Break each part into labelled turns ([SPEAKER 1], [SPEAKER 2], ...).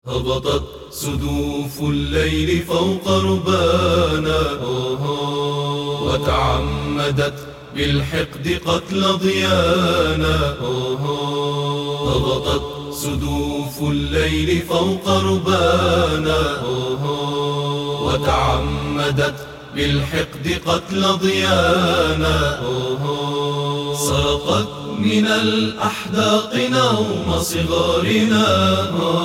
[SPEAKER 1] هبطت سدوف الليل فوق ربانا، وتعمدت بالحقد قتل ضيانا. هبطت سدوف الليل فوق ربانا، وتعمدت بالحقد قتل ضيانا. سرقت من الأحداق نوم صغارنا،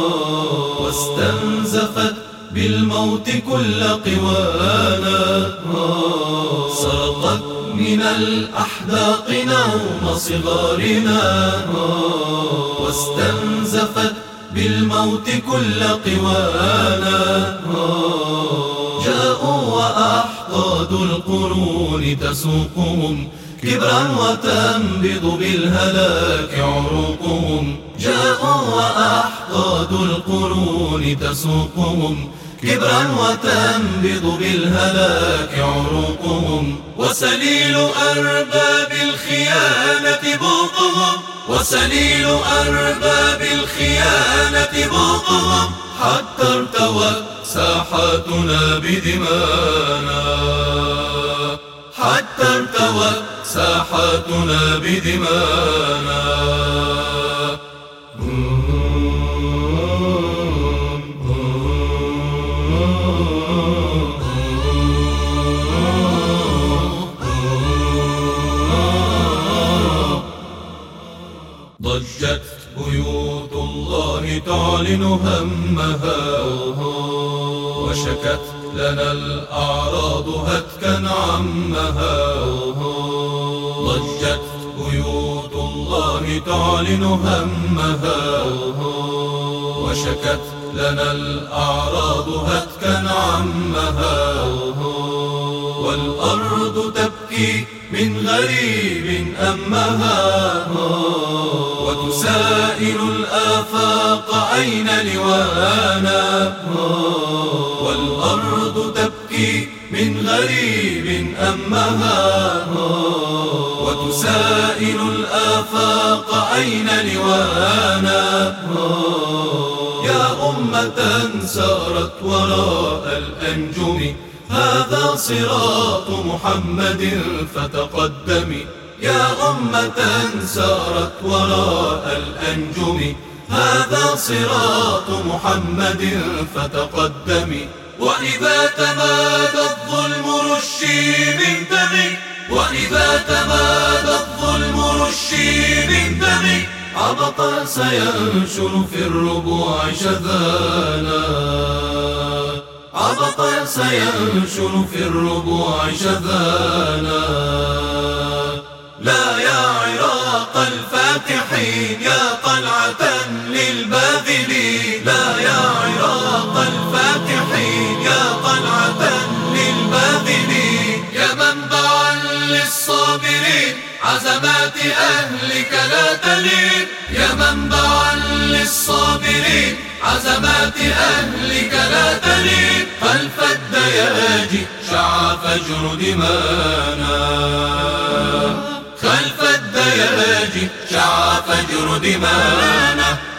[SPEAKER 1] واستنزفت بالموت كل قوانا. سرقت من الأحداق نوم صغارنا، واستنزفت بالموت كل قوانا. جاءوا وأحقاد القرون تسوقهم كبرا وتنبض بالهلاك عروقهم. جاءوا وأحقاد القرون تسوقهم كبرا وتنبض بالهلاك عروقهم. وسليل أرباب الخيانة بوقهم، وسليل أرباب الخيانة بوقهم، حتى ارتوت ساحاتنا بدمانا، حتى ارتوت ساحاتنا بدمانا. ضجت بيوت الله تعلن همها، وشكت لنا الأعراض هتكا عمها. ضجت بيوت الله تعلن همها، وشكت لنا الأعراض هتكا عمها. والأرض تبكي من غريب أمها، وتسائل الآفاق أين لوانا. والأرض تبكي من غريب أمها، وتسائل الآفاق أين لوانا. يا أمة سارت وراء الأنجم، هذا صراط محمد فتقدمي. يا أمة سارت وراء الأنجم، هذا صراط محمد فتقدمي. وإذا تمادى الظلم رشي من دمي، وإذا تمادى الظلم رشي من دمي، عبط سينشر في الربوع شذانا، عبط سينشر في الربوع شذانا. لا يا عراق الفاتحين يا قلعة للباذلين، لا يا عراق الفاتحين يا قلعة للباذلين. يا منبعا للصابرين عزمات أهلك لا تلين، يا منبعا للصابرين عزمات أهلك لا تلين. خلف الدياجي شع فجر دمانا، خلف الدياجي شع فجر دمانا.